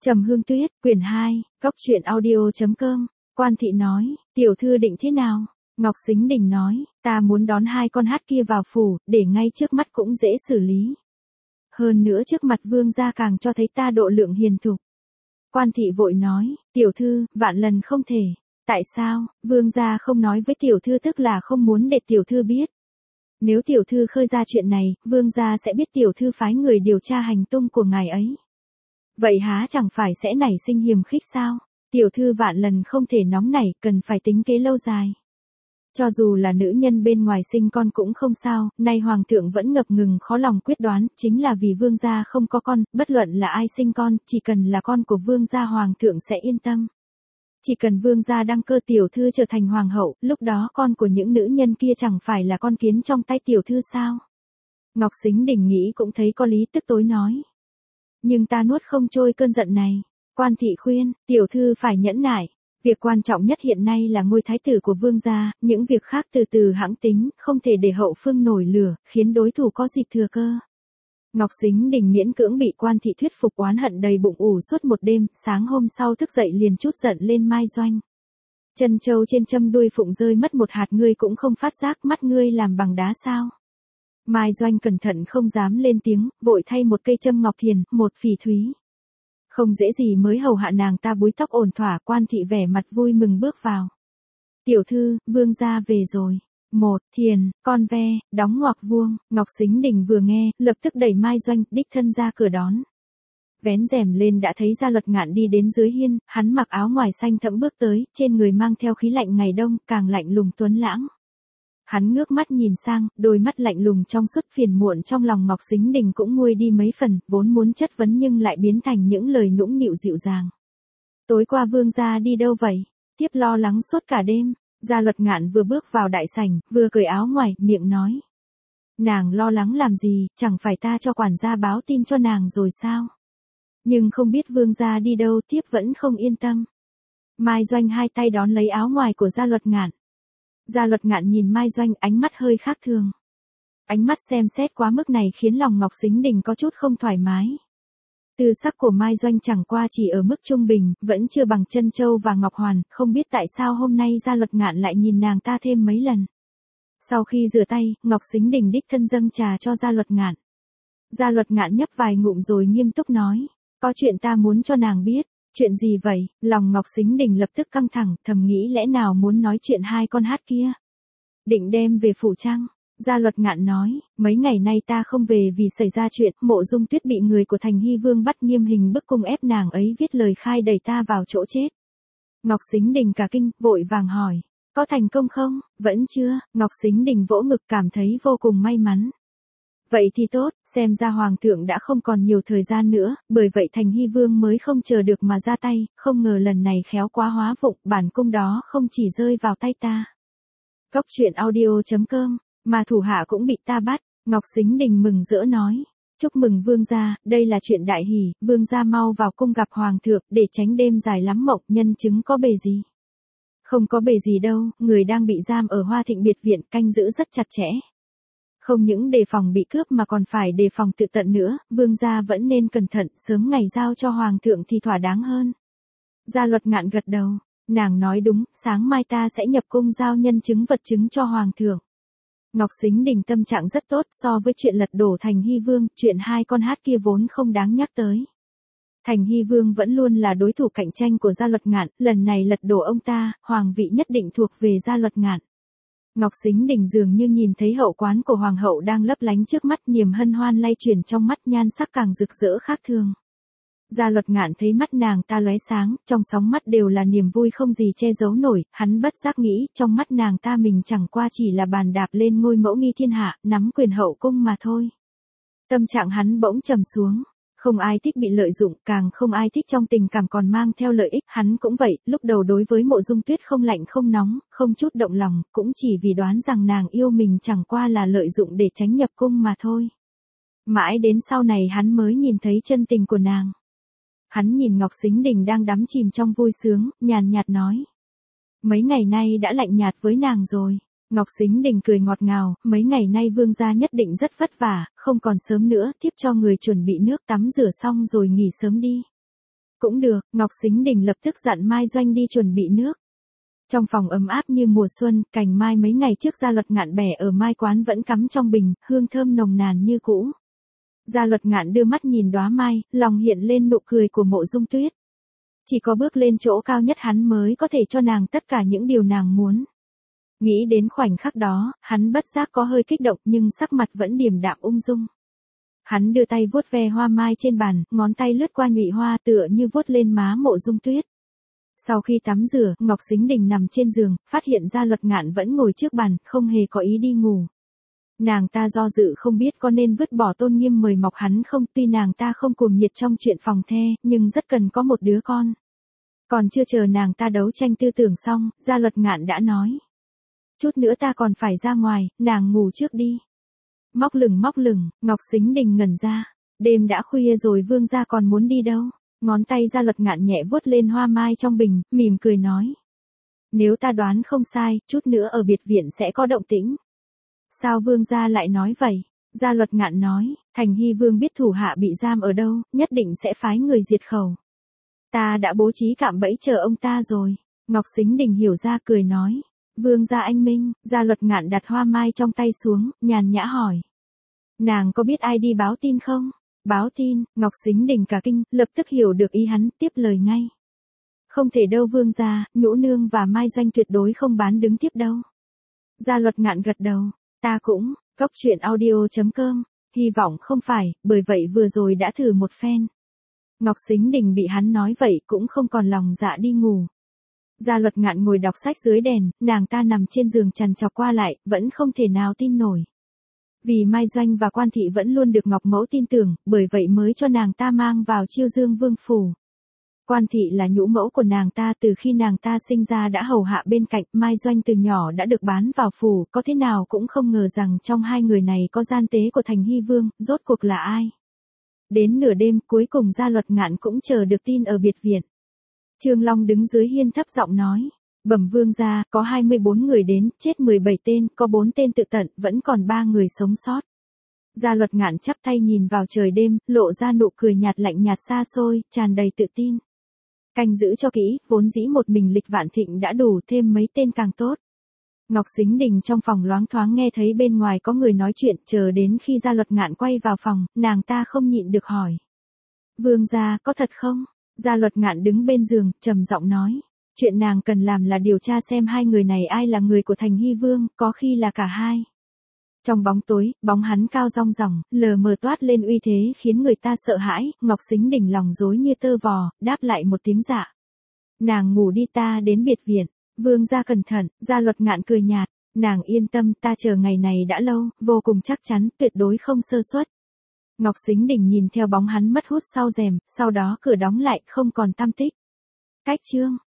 Trầm Hương Tuyết, quyển 2, góc truyện audio.com. Quan thị nói, tiểu thư định thế nào? Ngọc Sính Đình nói, ta muốn đón hai con hát kia vào phủ, để ngay trước mắt cũng dễ xử lý. Hơn nữa trước mặt vương gia càng cho thấy ta độ lượng hiền thục. Quan thị vội nói, tiểu thư, vạn lần không thể. Tại sao, vương gia không nói với tiểu thư tức là không muốn để tiểu thư biết. Nếu tiểu thư khơi ra chuyện này, vương gia sẽ biết tiểu thư phái người điều tra hành tung của ngài ấy. Vậy há chẳng phải sẽ nảy sinh hiềm khích sao? Tiểu thư vạn lần không thể nóng nảy, cần phải tính kế lâu dài. Cho dù là nữ nhân bên ngoài sinh con cũng không sao, nay hoàng thượng vẫn ngập ngừng khó lòng quyết đoán, chính là vì vương gia không có con, bất luận là ai sinh con, chỉ cần là con của vương gia hoàng thượng sẽ yên tâm. Chỉ cần vương gia đăng cơ tiểu thư trở thành hoàng hậu, lúc đó con của những nữ nhân kia chẳng phải là con kiến trong tay tiểu thư sao? Ngọc Sính Đình nghĩ cũng thấy có lý, tức tối nói. Nhưng ta nuốt không trôi cơn giận này. Quan thị khuyên, tiểu thư phải nhẫn nại. Việc quan trọng nhất hiện nay là ngôi thái tử của vương gia, những việc khác từ từ hãng tính, không thể để hậu phương nổi lửa, khiến đối thủ có dịp thừa cơ. Ngọc Sính Đình miễn cưỡng bị quan thị thuyết phục, oán hận đầy bụng ủ suốt một đêm, sáng hôm sau thức dậy liền trút giận lên Mai Doanh. Chân châu trên châm đuôi phụng rơi mất một hạt, ngươi cũng không phát giác, mắt ngươi làm bằng đá sao? Mai Doanh cẩn thận không dám lên tiếng, vội thay một cây châm ngọc thiền, một phỉ thúy. Không dễ gì mới hầu hạ nàng ta búi tóc ổn thỏa. Quan thị vẻ mặt vui mừng bước vào. Tiểu thư, vương gia về rồi. Một, thiền, con ve, đóng ngoặc vuông. Ngọc Sính Đình vừa nghe, lập tức đẩy Mai Doanh, đích thân ra cửa đón. Vén rèm lên đã thấy Gia Luật Ngạn đi đến dưới hiên, hắn mặc áo ngoài xanh thẫm bước tới, trên người mang theo khí lạnh ngày đông, càng lạnh lùng tuấn lãng. Hắn ngước mắt nhìn sang, đôi mắt lạnh lùng trong suốt, phiền muộn trong lòng Ngọc Sính Đình cũng nguôi đi mấy phần, vốn muốn chất vấn nhưng lại biến thành những lời nũng nịu dịu dàng. Tối qua vương gia đi đâu vậy? Tiếp lo lắng suốt cả đêm. Gia Luật Ngạn vừa bước vào đại sảnh, vừa cởi áo ngoài, miệng nói. Nàng lo lắng làm gì, chẳng phải ta cho quản gia báo tin cho nàng rồi sao? Nhưng không biết vương gia đi đâu, tiếp vẫn không yên tâm. Mai Doanh hai tay đón lấy áo ngoài của Gia Luật Ngạn. Gia Luật Ngạn nhìn Mai Doanh, ánh mắt hơi khác thường. Ánh mắt xem xét quá mức này khiến lòng Ngọc Sính Đình có chút không thoải mái. Tư sắc của Mai Doanh chẳng qua chỉ ở mức trung bình, vẫn chưa bằng Trân Châu và Ngọc Hoàn, không biết tại sao hôm nay Gia Luật Ngạn lại nhìn nàng ta thêm mấy lần. Sau khi rửa tay, Ngọc Sính Đình đích thân dâng trà cho Gia Luật Ngạn. Gia Luật Ngạn nhấp vài ngụm rồi nghiêm túc nói, có chuyện ta muốn cho nàng biết. Chuyện gì vậy? Lòng Ngọc Sính Đình lập tức căng thẳng, thầm nghĩ lẽ nào muốn nói chuyện hai con hát kia. Định đem về phủ chăng? Gia Luật Ngạn nói, mấy ngày nay ta không về vì xảy ra chuyện, Mộ Dung Tuyết bị người của Thành Hy Vương bắt nghiêm hình bức cung, ép nàng ấy viết lời khai đẩy ta vào chỗ chết. Ngọc Sính Đình cả kinh, vội vàng hỏi, có thành công không? Vẫn chưa. Ngọc Sính Đình vỗ ngực cảm thấy vô cùng may mắn. Vậy thì tốt, xem ra hoàng thượng đã không còn nhiều thời gian nữa, bởi vậy Thành Hy Vương mới không chờ được mà ra tay, không ngờ lần này khéo quá hóa vụng, bản cung đó không chỉ rơi vào tay ta. Góc truyện audio.com, mà thủ hạ cũng bị ta bắt. Ngọc Sính Đình mừng rỡ nói, chúc mừng vương gia, đây là chuyện đại hỷ, vương gia mau vào cung gặp hoàng thượng, để tránh đêm dài lắm mộng. Nhân chứng có bề gì? Không có bề gì đâu, người đang bị giam ở Hoa Thịnh biệt viện, canh giữ rất chặt chẽ. Không những đề phòng bị cướp mà còn phải đề phòng tự tận nữa, vương gia vẫn nên cẩn thận, sớm ngày giao cho hoàng thượng thì thỏa đáng hơn. Gia Luật Ngạn gật đầu, nàng nói đúng, sáng mai ta sẽ nhập cung giao nhân chứng vật chứng cho hoàng thượng. Ngọc Sính Đình tâm trạng rất tốt, so với chuyện lật đổ Thành Hy Vương, chuyện hai con hát kia vốn không đáng nhắc tới. Thành Hy Vương vẫn luôn là đối thủ cạnh tranh của Gia Luật Ngạn, lần này lật đổ ông ta, hoàng vị nhất định thuộc về Gia Luật Ngạn. Ngọc Sính Đình dường như nhìn thấy hậu quán của hoàng hậu đang lấp lánh trước mắt, niềm hân hoan lay chuyển trong mắt, nhan sắc càng rực rỡ khác thường. Gia Luật Ngạn thấy mắt nàng ta lóe sáng, trong sóng mắt đều là niềm vui không gì che giấu nổi, hắn bất giác nghĩ, trong mắt nàng ta mình chẳng qua chỉ là bàn đạp lên ngôi mẫu nghi thiên hạ, nắm quyền hậu cung mà thôi. Tâm trạng hắn bỗng trầm xuống. Không ai thích bị lợi dụng, càng không ai thích trong tình cảm còn mang theo lợi ích, hắn cũng vậy, lúc đầu đối với Mộ Dung Tuyết không lạnh không nóng, không chút động lòng, cũng chỉ vì đoán rằng nàng yêu mình chẳng qua là lợi dụng để tránh nhập cung mà thôi. Mãi đến sau này hắn mới nhìn thấy chân tình của nàng. Hắn nhìn Ngọc Sính Đình đang đắm chìm trong vui sướng, nhàn nhạt nói. Mấy ngày nay đã lạnh nhạt với nàng rồi. Ngọc Sính Đình cười ngọt ngào, mấy ngày nay vương gia nhất định rất vất vả, không còn sớm nữa, tiếp cho người chuẩn bị nước tắm rửa xong rồi nghỉ sớm đi. Cũng được, Ngọc Sính Đình lập tức dặn Mai Doanh đi chuẩn bị nước. Trong phòng ấm áp như mùa xuân, cành mai mấy ngày trước Gia Luật Ngạn bẻ ở mai quán vẫn cắm trong bình, hương thơm nồng nàn như cũ. Gia Luật Ngạn đưa mắt nhìn đóa mai, lòng hiện lên nụ cười của Mộ Dung Tuyết. Chỉ có bước lên chỗ cao nhất hắn mới có thể cho nàng tất cả những điều nàng muốn. Nghĩ đến khoảnh khắc đó, hắn bất giác có hơi kích động nhưng sắc mặt vẫn điềm đạm ung dung. Hắn đưa tay vuốt ve hoa mai trên bàn, ngón tay lướt qua nhụy hoa tựa như vuốt lên má Mộ Dung Tuyết. Sau khi tắm rửa, Ngọc Sính Đình nằm trên giường, phát hiện Gia Luật Ngạn vẫn ngồi trước bàn, không hề có ý đi ngủ. Nàng ta do dự không biết có nên vứt bỏ tôn nghiêm mời mọc hắn không, tuy nàng ta không cuồng nhiệt trong chuyện phòng the, nhưng rất cần có một đứa con. Còn chưa chờ nàng ta đấu tranh tư tưởng xong, Gia Luật Ngạn đã nói. Chút nữa ta còn phải ra ngoài, nàng ngủ trước đi. Móc lửng, Ngọc Sính Đình ngẩn ra. Đêm đã khuya rồi vương gia còn muốn đi đâu? Ngón tay Gia Luật Ngạn nhẹ vuốt lên hoa mai trong bình, mỉm cười nói. Nếu ta đoán không sai, chút nữa ở biệt viện sẽ có động tĩnh. Sao vương gia lại nói vậy? Gia Luật Ngạn nói, Thành Hy vương biết thủ hạ bị giam ở đâu, nhất định sẽ phái người diệt khẩu. Ta đã bố trí cạm bẫy chờ ông ta rồi. Ngọc Sính Đình hiểu ra cười nói. Vương gia anh minh. Gia Luật Ngạn đặt hoa mai trong tay xuống, nhàn nhã hỏi. Nàng có biết ai đi báo tin không? Báo tin, Ngọc Sính Đình cả kinh, lập tức hiểu được ý hắn, tiếp lời ngay. Không thể đâu vương gia, Nhũ Nương và Mai Doanh tuyệt đối không bán đứng tiếp đâu. Gia Luật Ngạn gật đầu, ta cũng, Cốc Truyện Audio.com, hy vọng không phải, bởi vậy vừa rồi đã thử một phen. Ngọc Sính Đình bị hắn nói vậy cũng không còn lòng dạ đi ngủ. Gia Luật Ngạn ngồi đọc sách dưới đèn, nàng ta nằm trên giường trằn trọc qua lại, vẫn không thể nào tin nổi. Vì Mai Doanh và Quan Thị vẫn luôn được Ngọc Mẫu tin tưởng, bởi vậy mới cho nàng ta mang vào Chiêu Dương Vương phủ. Quan Thị là nhũ mẫu của nàng ta, từ khi nàng ta sinh ra đã hầu hạ bên cạnh, Mai Doanh từ nhỏ đã được bán vào phủ, có thế nào cũng không ngờ rằng trong hai người này có gian tế của Thành Hy Vương, rốt cuộc là ai. Đến nửa đêm, cuối cùng Gia Luật Ngạn cũng chờ được tin ở biệt viện. Trương Long đứng dưới hiên thấp giọng nói. Bẩm vương gia, có 24 người đến, chết 17 tên, có 4 tên tự tận, vẫn còn 3 người sống sót. Gia Luật Ngạn chắp tay nhìn vào trời đêm, lộ ra nụ cười nhạt lạnh nhạt xa xôi, tràn đầy tự tin. Canh giữ cho kỹ, vốn dĩ một mình Lịch Vạn Thịnh đã đủ, thêm mấy tên càng tốt. Ngọc Sính Đình trong phòng loáng thoáng nghe thấy bên ngoài có người nói chuyện, chờ đến khi Gia Luật Ngạn quay vào phòng, nàng ta không nhịn được hỏi. Vương gia, có thật không? Gia Luật Ngạn đứng bên giường, trầm giọng nói. Chuyện nàng cần làm là điều tra xem hai người này ai là người của Thành Hy Vương, có khi là cả hai. Trong bóng tối, bóng hắn cao rong ròng, lờ mờ toát lên uy thế khiến người ta sợ hãi, Ngọc Sính Đình lòng rối như tơ vò, đáp lại một tiếng dạ. Nàng ngủ đi, ta đến biệt viện. Vương gia cẩn thận. Gia Luật Ngạn cười nhạt. Nàng yên tâm, ta chờ ngày này đã lâu, vô cùng chắc chắn, tuyệt đối không sơ suất. Ngọc Sính Đình nhìn theo bóng hắn mất hút sau rèm, sau đó cửa đóng lại, không còn tăm tích. Cách chương